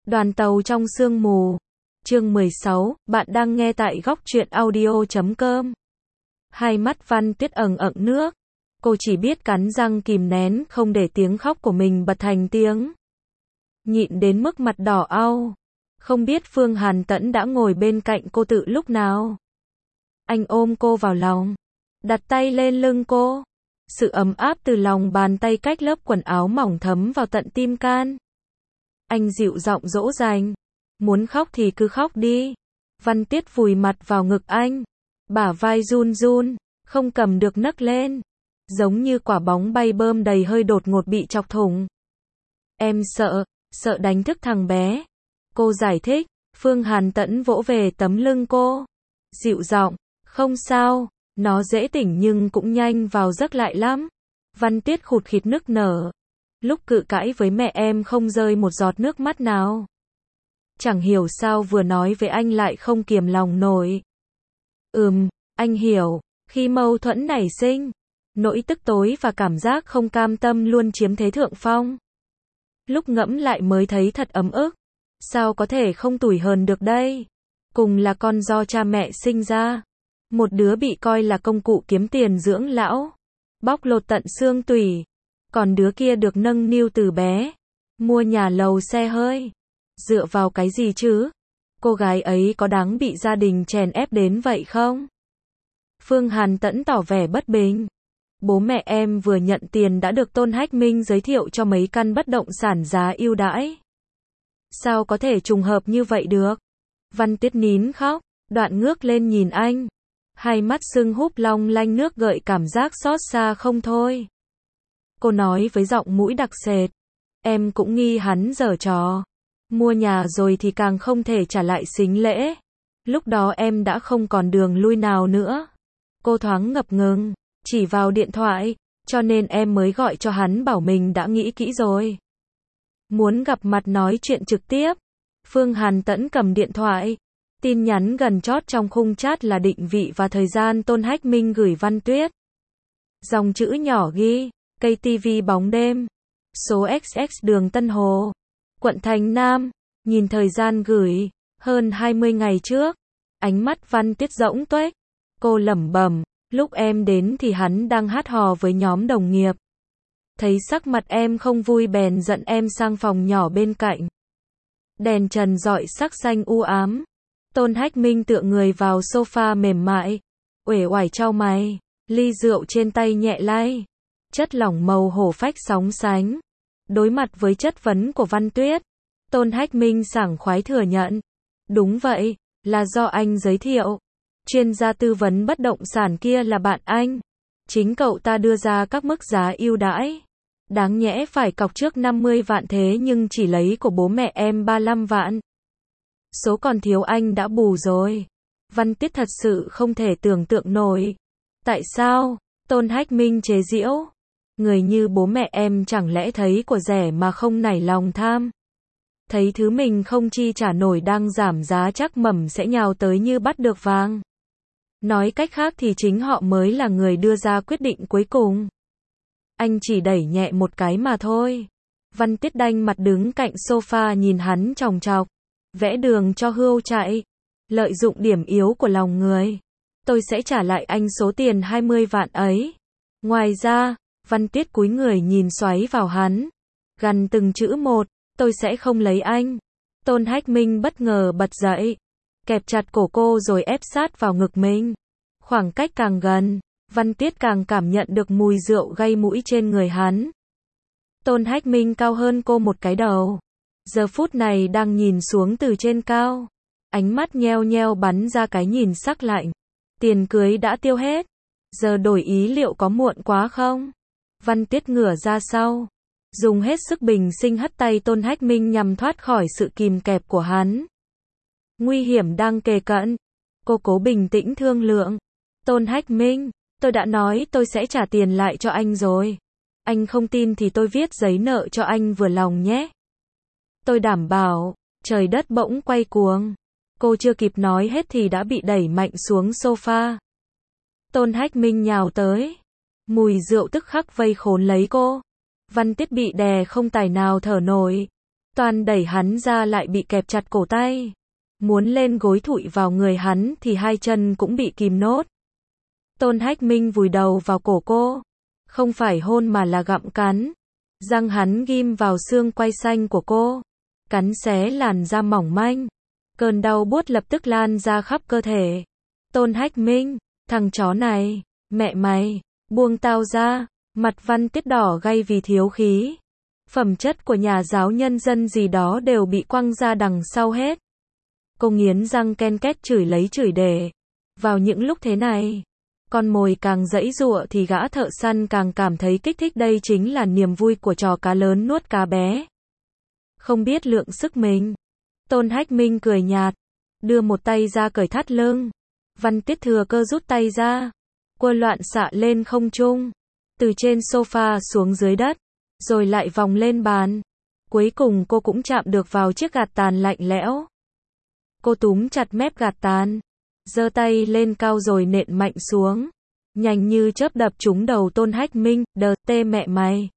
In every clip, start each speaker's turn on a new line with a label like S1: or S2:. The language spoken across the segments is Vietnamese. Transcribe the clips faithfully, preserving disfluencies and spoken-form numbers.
S1: Đoàn tàu trong sương mù. Chương mười sáu, bạn đang nghe tại góc truyện audio chấm com. Hai mắt Văn Tuyết ẩn ẩn nước. Cô chỉ biết cắn răng kìm nén không để tiếng khóc của mình bật thành tiếng. Nhịn đến mức mặt đỏ au. Không biết Phương Hàn Tẫn đã ngồi bên cạnh cô từ lúc nào. Anh ôm cô vào lòng, đặt tay lên lưng cô. Sự ấm áp từ lòng bàn tay cách lớp quần áo mỏng thấm vào tận tim can. Anh dịu giọng dỗ dành. Muốn khóc thì cứ khóc đi. Văn Tuyết vùi mặt vào ngực anh. Bả vai run run, không cầm được nấc lên. Giống như quả bóng bay bơm đầy hơi đột ngột bị chọc thủng. Em sợ, sợ đánh thức thằng bé. Cô giải thích. Phương Hàn Tẫn vỗ về tấm lưng cô. Dịu giọng, không sao, nó dễ tỉnh nhưng cũng nhanh vào giấc lại lắm. Văn Tuyết khụt khịt nức nở. Lúc cự cãi với mẹ em không rơi một giọt nước mắt nào. Chẳng hiểu sao vừa nói với anh lại không kiềm lòng nổi. Ừm, anh hiểu, khi mâu thuẫn nảy sinh, nỗi tức tối và cảm giác không cam tâm luôn chiếm thế thượng phong. Lúc ngẫm lại mới thấy thật ấm ức. Sao có thể không tủi hờn được đây? Cùng là con do cha mẹ sinh ra. Một đứa bị coi là công cụ kiếm tiền dưỡng lão, bóc lột tận xương tủy. Còn đứa kia được nâng niu từ bé, mua nhà lầu xe hơi. Dựa vào cái gì chứ? Cô gái ấy có đáng bị gia đình chèn ép đến vậy không? Phương Hàn Tẫn tỏ vẻ bất bình. Bố mẹ em vừa nhận tiền đã được Tôn Hách Minh giới thiệu cho mấy căn bất động sản giá ưu đãi. Sao có thể trùng hợp như vậy được? Văn Tuyết nín khóc, đoạn ngước lên nhìn anh. Hai mắt sưng húp long lanh nước gợi cảm giác xót xa không thôi. Cô nói với giọng mũi đặc sệt. Em cũng nghi hắn giở trò. Mua nhà rồi thì càng không thể trả lại sính lễ. Lúc đó em đã không còn đường lui nào nữa. Cô thoáng ngập ngừng, chỉ vào điện thoại, cho nên em mới gọi cho hắn bảo mình đã nghĩ kỹ rồi. Muốn gặp mặt nói chuyện trực tiếp. Phương Hàn Tẫn cầm điện thoại. Tin nhắn gần chót trong khung chat là định vị và thời gian Tôn Hách Minh gửi Văn Tuyết. Dòng chữ nhỏ ghi, cây ti vi bóng đêm. Số ích ích đường Tân Hồ, quận Thành Nam. Nhìn thời gian gửi, hơn hai mươi ngày trước. Ánh mắt Văn Tuyết rỗng tuếch. Cô lẩm bẩm, lúc em đến thì hắn đang hát hò với nhóm đồng nghiệp. Thấy sắc mặt em không vui bèn dẫn em sang phòng nhỏ bên cạnh. Đèn trần rọi sắc xanh u ám. Tôn Hách Minh tựa người vào sofa mềm mại, uể oải chau mày, ly rượu trên tay nhẹ lay. Chất lỏng màu hổ phách sóng sánh. Đối mặt với chất vấn của Văn Tuyết, Tôn Hách Minh sảng khoái thừa nhận. Đúng vậy, là do anh giới thiệu. Chuyên gia tư vấn bất động sản kia là bạn anh. Chính cậu ta đưa ra các mức giá ưu đãi. Đáng nhẽ phải cọc trước năm mươi vạn thế nhưng chỉ lấy của bố mẹ em ba mươi lăm vạn. Số còn thiếu anh đã bù rồi. Văn Tuyết thật sự không thể tưởng tượng nổi. Tại sao? Tôn Hách Minh chế giễu. Người như bố mẹ em chẳng lẽ thấy của rẻ mà không nảy lòng tham. Thấy thứ mình không chi trả nổi đang giảm giá chắc mẩm sẽ nhào tới như bắt được vàng. Nói cách khác thì chính họ mới là người đưa ra quyết định cuối cùng. Anh chỉ đẩy nhẹ một cái mà thôi. Văn Tuyết đanh mặt đứng cạnh sofa nhìn hắn chòng chọc. Vẽ đường cho hươu chạy. Lợi dụng điểm yếu của lòng người. Tôi sẽ trả lại anh số tiền hai mươi vạn ấy. Ngoài ra, Văn Tuyết cúi người nhìn xoáy vào hắn. Gằn từng chữ một, tôi sẽ không lấy anh. Tôn Hách Minh bất ngờ bật dậy. Kẹp chặt cổ cô rồi ép sát vào ngực mình. Khoảng cách càng gần, Văn Tuyết càng cảm nhận được mùi rượu gây mũi trên người hắn. Tôn Hách Minh cao hơn cô một cái đầu. Giờ phút này đang nhìn xuống từ trên cao. Ánh mắt nheo nheo bắn ra cái nhìn sắc lạnh. Tiền cưới đã tiêu hết. Giờ đổi ý liệu có muộn quá không? Văn Tuyết ngửa ra sau. Dùng hết sức bình sinh hất tay Tôn Hách Minh nhằm thoát khỏi sự kìm kẹp của hắn. Nguy hiểm đang kề cận. Cô cố bình tĩnh thương lượng. Tôn Hách Minh, tôi đã nói tôi sẽ trả tiền lại cho anh rồi. Anh không tin thì tôi viết giấy nợ cho anh vừa lòng nhé. Tôi đảm bảo. Trời đất bỗng quay cuồng. Cô chưa kịp nói hết thì đã bị đẩy mạnh xuống sofa. Tôn Hách Minh nhào tới. Mùi rượu tức khắc vây khốn lấy cô. Văn Tuyết bị đè không tài nào thở nổi. toan đẩy hắn ra lại bị kẹp chặt cổ tay. Muốn lên gối thụi vào người hắn thì hai chân cũng bị kìm nốt. Tôn Hách Minh vùi đầu vào cổ cô. Không phải hôn mà là gặm cắn. Răng hắn ghim vào xương quai xanh của cô. Cắn xé làn da mỏng manh. Cơn đau buốt lập tức lan ra khắp cơ thể. Tôn Hách Minh, thằng chó này, mẹ mày, buông tao ra. Mặt Văn Tiết đỏ gay vì thiếu khí. Phẩm chất của nhà giáo nhân dân gì đó đều bị quăng ra đằng sau hết. Cô nghiến răng ken két chửi lấy chửi để. Vào những lúc thế này, con mồi càng giãy giụa thì gã thợ săn càng cảm thấy kích thích, đây chính là niềm vui của trò cá lớn nuốt cá bé. Không biết lượng sức mình. Tôn Hách Minh cười nhạt, đưa một tay ra cởi thắt lưng. Văn Tiết thừa cơ rút tay ra, quơ loạn xạ lên không trung, từ trên sofa xuống dưới đất, rồi lại vòng lên bàn. Cuối cùng cô cũng chạm được vào chiếc gạt tàn lạnh lẽo. Cô túm chặt mép gạt tàn, giơ tay lên cao rồi nện mạnh xuống, nhanh như chớp đập trúng đầu Tôn Hách Minh. Đờ tê mẹ mày.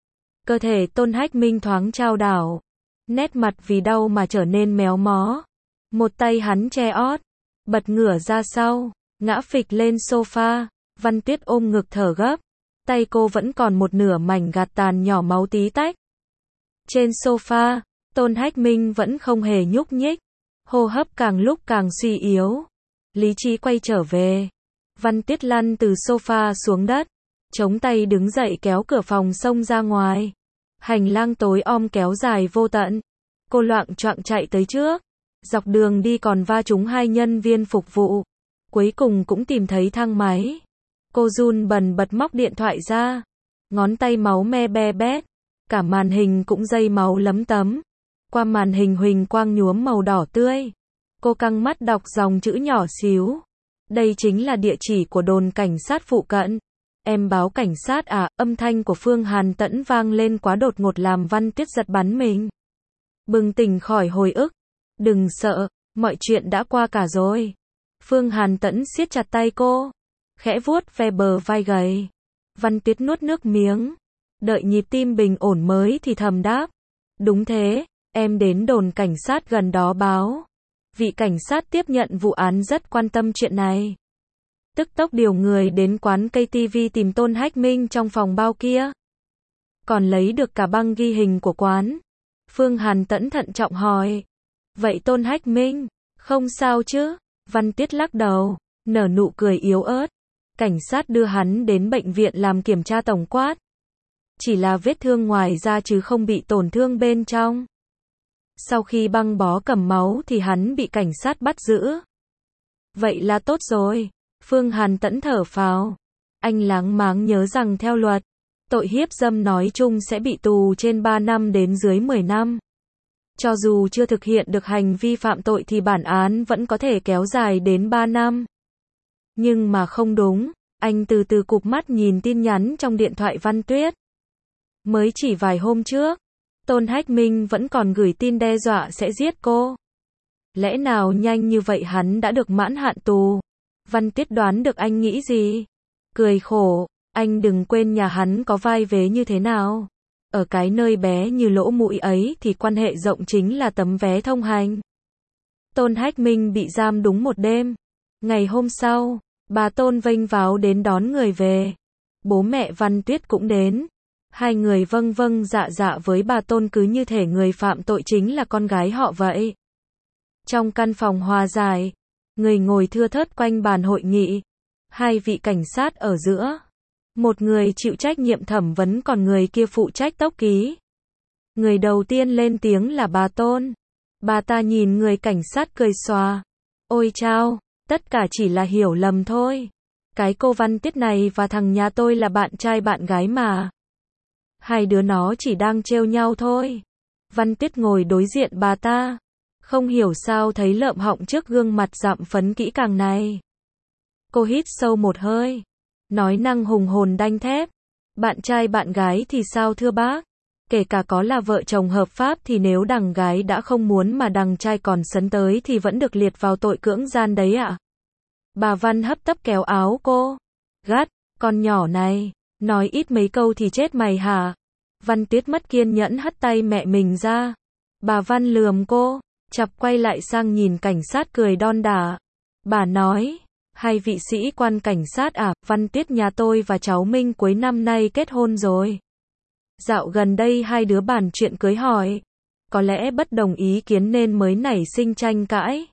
S1: Cơ thể Tôn Hách Minh thoáng chao đảo, nét mặt vì đau mà trở nên méo mó. Một tay hắn che ót, bật ngửa ra sau, ngã phịch lên sofa. Văn Tuyết ôm ngực thở gấp, tay cô vẫn còn một nửa mảnh gạt tàn nhỏ máu tí tách. Trên sofa, Tôn Hách Minh vẫn không hề nhúc nhích, hô hấp càng lúc càng suy yếu. Lý trí quay trở về. Văn Tiết lăn từ sofa xuống đất, chống tay đứng dậy kéo cửa phòng xông ra ngoài. Hành lang tối om kéo dài vô tận. Cô loạng choạng chạy tới trước. Dọc đường đi còn va trúng hai nhân viên phục vụ. Cuối cùng cũng tìm thấy thang máy. Cô run bần bật móc điện thoại ra. Ngón tay máu me be bét. Cả màn hình cũng dây máu lấm tấm. Qua màn hình huỳnh quang nhuốm màu đỏ tươi. Cô căng mắt đọc dòng chữ nhỏ xíu. Đây chính là địa chỉ của đồn cảnh sát phụ cận. Em báo cảnh sát à? Âm thanh của Phương Hàn Tẫn vang lên quá đột ngột làm Văn Tuyết giật bắn mình. Bừng tỉnh khỏi hồi ức. Đừng sợ, mọi chuyện đã qua cả rồi. Phương Hàn Tẫn siết chặt tay cô, khẽ vuốt ve bờ vai gầy. Văn Tuyết nuốt nước miếng, đợi nhịp tim bình ổn mới thì thầm đáp. Đúng thế, em đến đồn cảnh sát gần đó báo. Vị cảnh sát tiếp nhận vụ án rất quan tâm chuyện này. Tức tốc điều người đến quán ca tê vê tìm Tôn Hách Minh trong phòng bao kia. Còn lấy được cả băng ghi hình của quán. Phương Hàn Tẫn thận trọng hỏi. Vậy Tôn Hách Minh, không sao chứ? Văn Tiết lắc đầu, nở nụ cười yếu ớt. Cảnh sát đưa hắn đến bệnh viện làm kiểm tra tổng quát. Chỉ là vết thương ngoài da chứ không bị tổn thương bên trong. Sau khi băng bó cầm máu thì hắn bị cảnh sát bắt giữ. Vậy là tốt rồi. Phương Hàn Tẫn thở phào. Anh láng máng nhớ rằng theo luật, tội hiếp dâm nói chung sẽ bị tù trên ba năm đến dưới mười năm. Cho dù chưa thực hiện được hành vi phạm tội thì bản án vẫn có thể kéo dài đến ba năm. Nhưng mà không đúng, anh từ từ cụp mắt nhìn tin nhắn trong điện thoại Văn Tuyết. Mới chỉ vài hôm trước, Tôn Hách Minh vẫn còn gửi tin đe dọa sẽ giết cô. Lẽ nào nhanh như vậy hắn đã được mãn hạn tù? Văn Tuyết đoán được anh nghĩ gì. Cười khổ, anh đừng quên nhà hắn có vai vế như thế nào. Ở cái nơi bé như lỗ mũi ấy thì quan hệ rộng chính là tấm vé thông hành. Tôn Hách Minh bị giam đúng một đêm. Ngày hôm sau, bà Tôn vênh váo đến đón người về. Bố mẹ Văn Tuyết cũng đến. Hai người vâng vâng dạ dạ với bà Tôn cứ như thể người phạm tội chính là con gái họ vậy. Trong căn phòng hòa giải, người ngồi thưa thớt quanh bàn hội nghị. Hai vị cảnh sát ở giữa. Một người chịu trách nhiệm thẩm vấn còn người kia phụ trách tốc ký. Người đầu tiên lên tiếng là bà Tôn. Bà ta nhìn người cảnh sát cười xòa. Ôi chao, tất cả chỉ là hiểu lầm thôi. Cái cô Văn Tiết này và thằng nhà tôi là bạn trai bạn gái mà. Hai đứa nó chỉ đang trêu nhau thôi. Văn Tiết ngồi đối diện bà ta. Không hiểu sao thấy lợm họng trước gương mặt dặm phấn kỹ càng này. Cô hít sâu một hơi. Nói năng hùng hồn đanh thép. Bạn trai bạn gái thì sao thưa bác? Kể cả có là vợ chồng hợp pháp thì nếu đằng gái đã không muốn mà đằng trai còn sấn tới thì vẫn được liệt vào tội cưỡng gian đấy ạ. À? Bà Văn hấp tấp kéo áo cô. Gắt, con nhỏ này, nói ít mấy câu thì chết mày hả? Văn Tuyết mất kiên nhẫn hất tay mẹ mình ra. Bà Văn lườm cô, chặp quay lại sang nhìn cảnh sát cười đon đả. Bà nói, hai vị sĩ quan cảnh sát à, Văn Tiết nhà tôi và cháu Minh cuối năm nay kết hôn rồi. Dạo gần đây hai đứa bàn chuyện cưới hỏi. Có lẽ bất đồng ý kiến nên mới nảy sinh tranh cãi.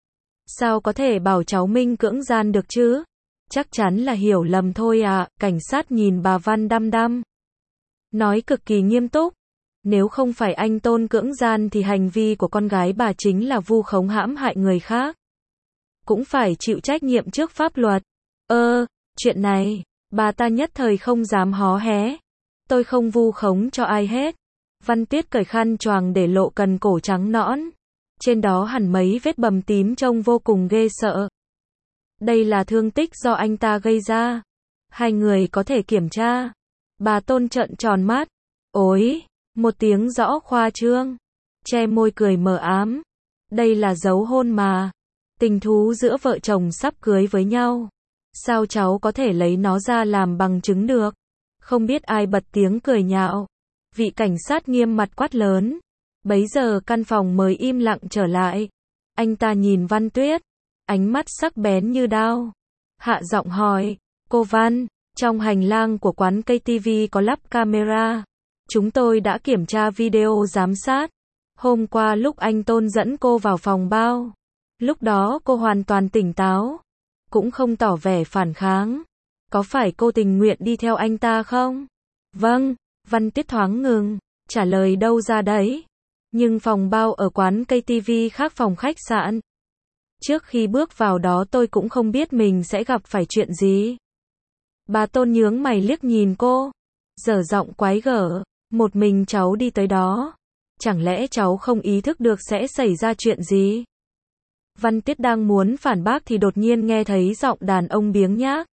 S1: Sao có thể bảo cháu Minh cưỡng gian được chứ? Chắc chắn là hiểu lầm thôi à, cảnh sát nhìn bà Văn đăm đăm. Nói cực kỳ nghiêm túc. Nếu không phải anh Tôn cưỡng gian thì hành vi của con gái bà chính là vu khống hãm hại người khác. Cũng phải chịu trách nhiệm trước pháp luật. Ơ, chuyện này, bà ta nhất thời không dám hó hé. Tôi không vu khống cho ai hết. Văn Tiết cởi khăn choàng để lộ cần cổ trắng nõn. Trên đó hẳn mấy vết bầm tím trông vô cùng ghê sợ. Đây là thương tích do anh ta gây ra. Hai người có thể kiểm tra. Bà Tôn trợn tròn mắt. Ối, một tiếng rõ khoa trương. Che môi cười mờ ám. Đây là dấu hôn mà. Tình thú giữa vợ chồng sắp cưới với nhau. Sao cháu có thể lấy nó ra làm bằng chứng được? Không biết ai bật tiếng cười nhạo. Vị cảnh sát nghiêm mặt quát lớn. Bấy giờ căn phòng mới im lặng trở lại. Anh ta nhìn Văn Tuyết. Ánh mắt sắc bén như đao. Hạ giọng hỏi. Cô Văn, trong hành lang của quán ca tê vê có lắp camera. Chúng tôi đã kiểm tra video giám sát. Hôm qua lúc anh Tôn dẫn cô vào phòng bao. Lúc đó cô hoàn toàn tỉnh táo. Cũng không tỏ vẻ phản kháng. Có phải cô tình nguyện đi theo anh ta không? Vâng, Văn Tiết thoáng ngừng. Trả lời đâu ra đấy. Nhưng phòng bao ở quán ca tê vê khác phòng khách sạn. Trước khi bước vào đó tôi cũng không biết mình sẽ gặp phải chuyện gì. Bà Tôn nhướng mày liếc nhìn cô. Dở giọng quái gở. Một mình cháu đi tới đó. Chẳng lẽ cháu không ý thức được sẽ xảy ra chuyện gì? Văn Tiết đang muốn phản bác thì đột nhiên nghe thấy giọng đàn ông biếng nhác.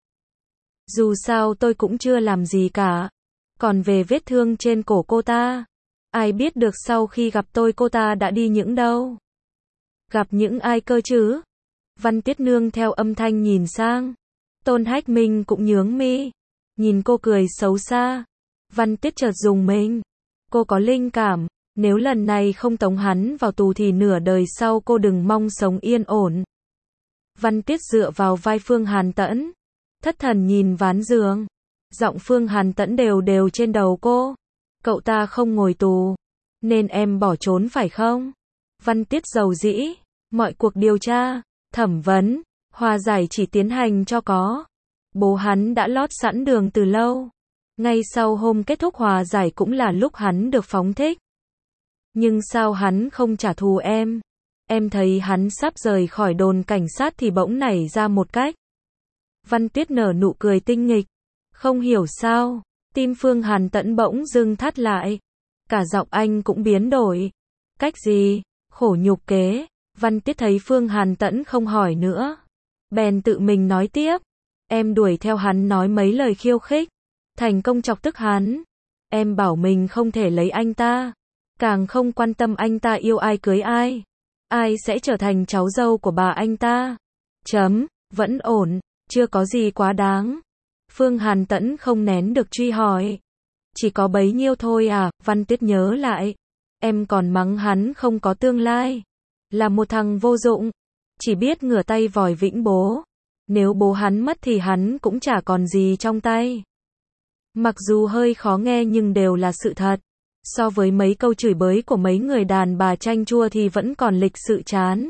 S1: Dù sao tôi cũng chưa làm gì cả. Còn về vết thương trên cổ cô ta, ai biết được sau khi gặp tôi cô ta đã đi những đâu? Gặp những ai cơ chứ? Văn Tiết nương theo âm thanh nhìn sang. Tôn Hách Minh cũng nhướng mi. Nhìn cô cười xấu xa. Văn Tiết chợt rùng mình. Cô có linh cảm. Nếu lần này không tống hắn vào tù thì nửa đời sau cô đừng mong sống yên ổn. Văn Tiết dựa vào vai Phương Hàn Tẫn. Thất thần nhìn ván giường. Giọng Phương Hàn Tẫn đều đều trên đầu cô. Cậu ta không ngồi tù. Nên em bỏ trốn phải không? Văn Tiết dầu dĩ. Mọi cuộc điều tra, thẩm vấn, hòa giải chỉ tiến hành cho có. Bố hắn đã lót sẵn đường từ lâu. Ngay sau hôm kết thúc hòa giải cũng là lúc hắn được phóng thích. Nhưng sao hắn không trả thù em? Em thấy hắn sắp rời khỏi đồn cảnh sát thì bỗng nảy ra một cách. Văn Tiết nở nụ cười tinh nghịch. Không hiểu sao, tim Phương Hàn Tẫn bỗng dưng thắt lại. Cả giọng anh cũng biến đổi. Cách gì? Khổ nhục kế. Văn Tiết thấy Phương Hàn Tẫn không hỏi nữa. Bèn tự mình nói tiếp. Em đuổi theo hắn nói mấy lời khiêu khích. Thành công chọc tức hắn. Em bảo mình không thể lấy anh ta. Càng không quan tâm anh ta yêu ai cưới ai. Ai sẽ trở thành cháu dâu của bà anh ta. Chấm, vẫn ổn, chưa có gì quá đáng. Phương Hàn Tẫn không nén được truy hỏi. Chỉ có bấy nhiêu thôi à? Văn Tiết nhớ lại. Em còn mắng hắn không có tương lai. Là một thằng vô dụng. Chỉ biết ngửa tay vòi vĩnh bố. Nếu bố hắn mất thì hắn cũng chả còn gì trong tay. Mặc dù hơi khó nghe nhưng đều là sự thật. So với mấy câu chửi bới của mấy người đàn bà chanh chua thì vẫn còn lịch sự chán.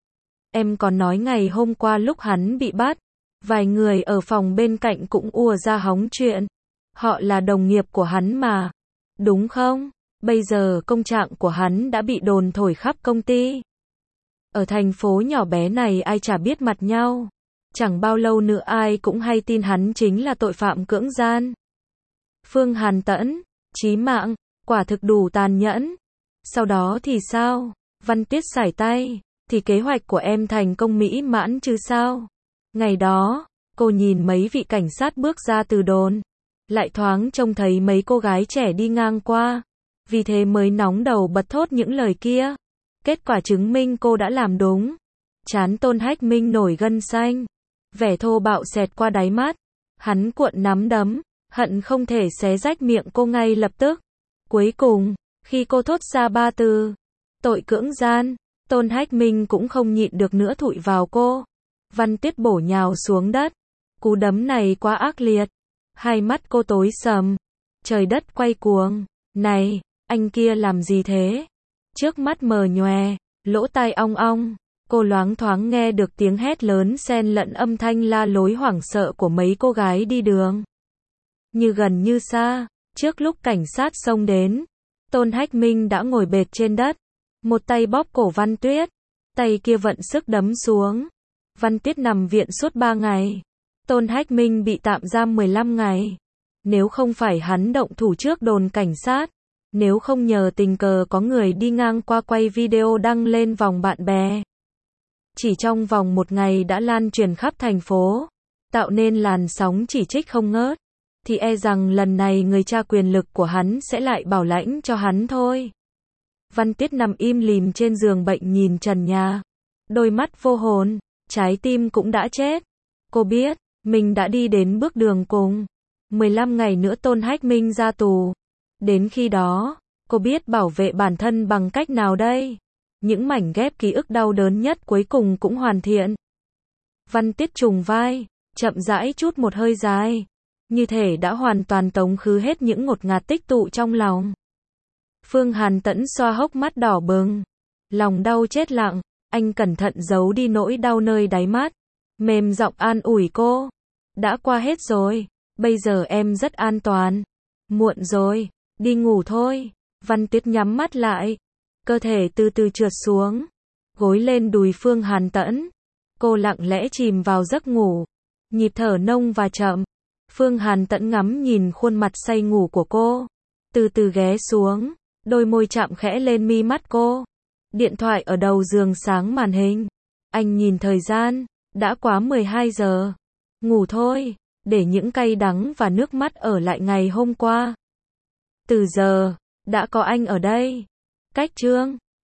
S1: Em còn nói ngày hôm qua lúc hắn bị bắt, vài người ở phòng bên cạnh cũng ùa ra hóng chuyện. Họ là đồng nghiệp của hắn mà. Đúng không? Bây giờ công trạng của hắn đã bị đồn thổi khắp công ty. Ở thành phố nhỏ bé này ai chả biết mặt nhau. Chẳng bao lâu nữa ai cũng hay tin hắn chính là tội phạm cưỡng gian. Phương Hàn Tẫn, chí mạng, quả thực đủ tàn nhẫn. Sau đó thì sao? Văn Tiết sải tay. Thì kế hoạch của em thành công mỹ mãn chứ sao? Ngày đó, cô nhìn mấy vị cảnh sát bước ra từ đồn. Lại thoáng trông thấy mấy cô gái trẻ đi ngang qua. Vì thế mới nóng đầu bật thốt những lời kia. Kết quả chứng minh cô đã làm đúng. Trán Tôn Hách Minh nổi gân xanh. Vẻ thô bạo xẹt qua đáy mắt. Hắn cuộn nắm đấm. Hận không thể xé rách miệng cô ngay lập tức. Cuối cùng, khi cô thốt ra ba từ. Tội cưỡng gian, Tôn Hách Minh cũng không nhịn được nữa thụi vào cô. Văn Tuyết bổ nhào xuống đất. Cú đấm này quá ác liệt. Hai mắt cô tối sầm. Trời đất quay cuồng. Này, anh kia làm gì thế? Trước mắt mờ nhòe, lỗ tai ong ong. Cô loáng thoáng nghe được tiếng hét lớn xen lẫn âm thanh la lối hoảng sợ của mấy cô gái đi đường. Như gần như xa, trước lúc cảnh sát xông đến, Tôn Hách Minh đã ngồi bệt trên đất. Một tay bóp cổ Văn Tuyết, tay kia vận sức đấm xuống. Văn Tuyết nằm viện suốt ba ngày. Tôn Hách Minh bị tạm giam mười lăm ngày. Nếu không phải hắn động thủ trước đồn cảnh sát, nếu không nhờ tình cờ có người đi ngang qua quay video đăng lên vòng bạn bè, chỉ trong vòng một ngày đã lan truyền khắp thành phố, tạo nên làn sóng chỉ trích không ngớt, thì e rằng lần này người cha quyền lực của hắn sẽ lại bảo lãnh cho hắn thôi. Văn Tuyết nằm im lìm trên giường bệnh nhìn trần nhà, đôi mắt vô hồn, trái tim cũng đã chết. Cô biết, mình đã đi đến bước đường cùng. mười lăm ngày nữa Tôn Hách Minh ra tù. Đến khi đó, cô biết bảo vệ bản thân bằng cách nào đây? Những mảnh ghép ký ức đau đớn nhất cuối cùng cũng hoàn thiện. Văn Tuyết trùng vai, chậm rãi chút một hơi dài, như thể đã hoàn toàn tống khứ hết những ngột ngạt tích tụ trong lòng. Phương Hàn Tẫn xoa hốc mắt đỏ bừng, lòng đau chết lặng, anh cẩn thận giấu đi nỗi đau nơi đáy mắt, mềm giọng an ủi cô. Đã qua hết rồi, bây giờ em rất an toàn. Muộn rồi, đi ngủ thôi. Văn Tuyết nhắm mắt lại, cơ thể từ từ trượt xuống, gối lên đùi Phương Hàn Tẫn. Cô lặng lẽ chìm vào giấc ngủ, nhịp thở nông và chậm. Phương Hàn Tẫn ngắm nhìn khuôn mặt say ngủ của cô, từ từ ghé xuống, đôi môi chạm khẽ lên mi mắt cô. Điện thoại ở đầu giường sáng màn hình. Anh nhìn thời gian, đã quá mười hai giờ. Ngủ thôi, để những cay đắng và nước mắt ở lại ngày hôm qua. Từ giờ, đã có anh ở đây. Cách chương